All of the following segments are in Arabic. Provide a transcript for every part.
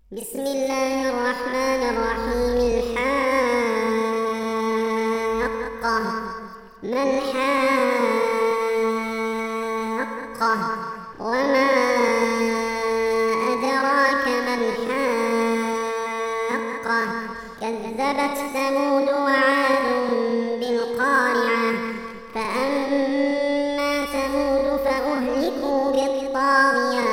بسم الله الرحمن الرحيم. الحاقة ما الحاقة وما أدراك ما الحاقة. كذبت ثمود وعاد بالقارعة. فأما ثمود فأهلكوا بالطاغية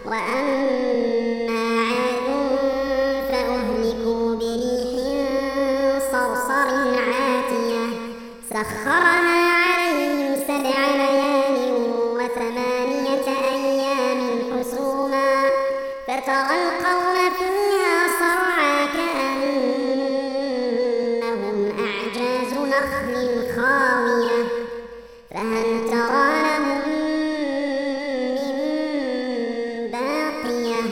وأما عاد فأهلكوا بريح صرصر عاتية سخرها عليهم 7 ليال و8 أيام حسوما فترى القوم فيها صرعى كأنهم أعجاز نخل خاوية فهل ترى لهم من باقية.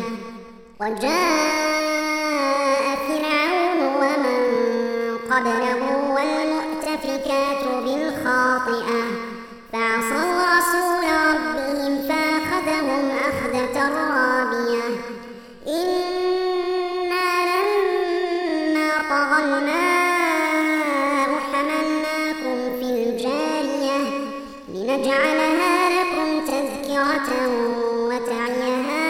وجاء فرعون ومن قبله والمؤتفكات بالخاطئة فعصوا رسول ربهم فأخذهم أخذة رابية. إنا لما طغى الماء حملناكم في الجارية لنجعلها لكم تذكرة وتعيها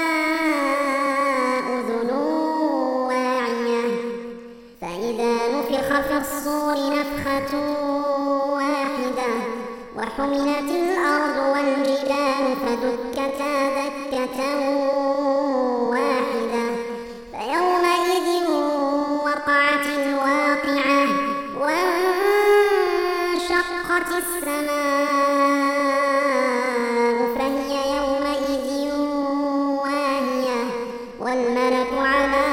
أذن واعية. فإذا نفخ في الصور نفخة واحدة وحملت الأرض والجبال فدكتا دكة واحدة فيومئذ وقعت الواقعة وانشقت السماء فهي يومئذ واهية والملك على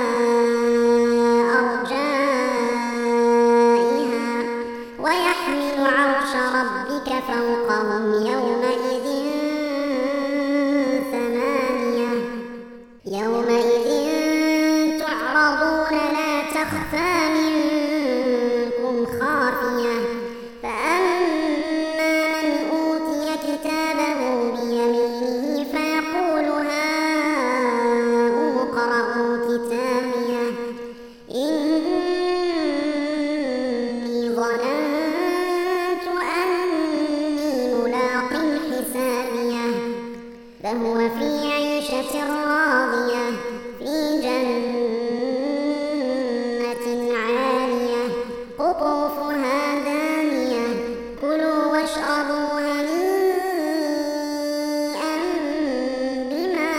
أرجائها ويحمل عرش ربك فوقهم يومئذ 8. يومئذ تعرضون لا تخفى منكم خافية. فأما من أوتي كتابه بيمينه فيقول هاؤم اقرءوا كتابيه إني ظننت أني ملاق حسابيه فهو في عيشة راضية في جنة عالية قطوفها دانية كلوا واشربوا هنيئا بما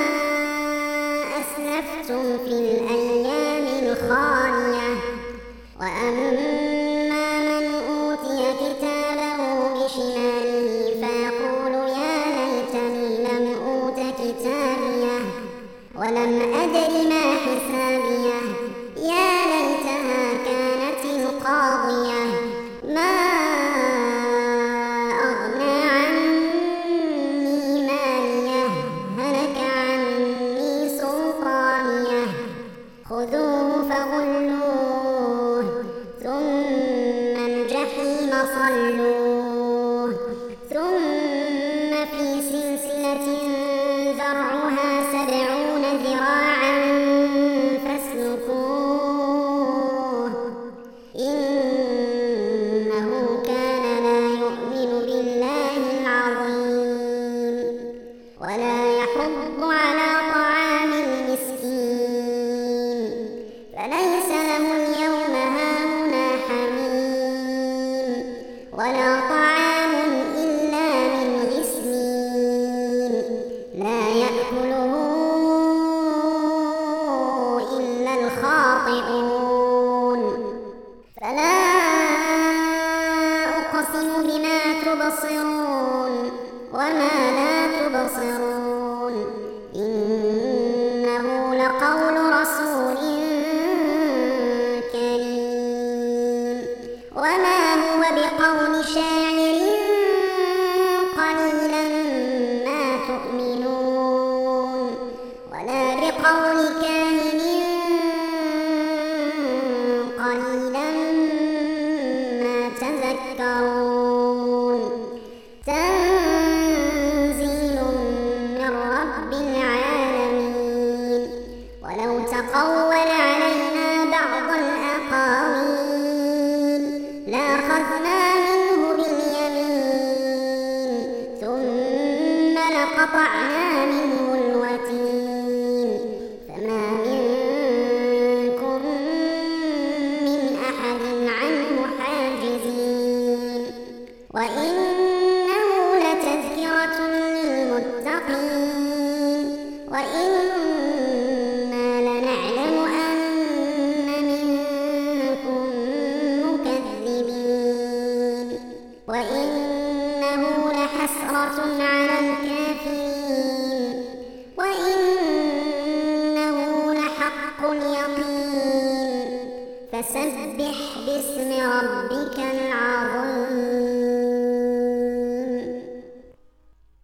أسلفتم في الأيام الخالية. وأما من أوتي كتابه بشماله فيقول يا ليتني لم أوت كتابيه ولم أدر ما حسابيه يا ليتها كانت القاضية ما أغنى عني ماليه هلك عني سلطانيه خذوه فغلوه ثم الجحيم صلوه ثم في سلسلة ذرعها 70 ذراعا فاسلكوه إنه كان لا يؤمن بالله العظيم ولا يحض على طعام المسكين فليس له اليوم هاهنا حميم ولا طعام إلا من غسلين لا يأكله إلا الخاطئون. فلا أقسم بما تبصرون وما لا تبصرون إنه لقول رسول كريم وما هو بقول شاعر قليلا ما تؤمنون ولا بقول كاهن قليلا ما تذكرون. تنزيل من رب العالمين. ولو ترى وإن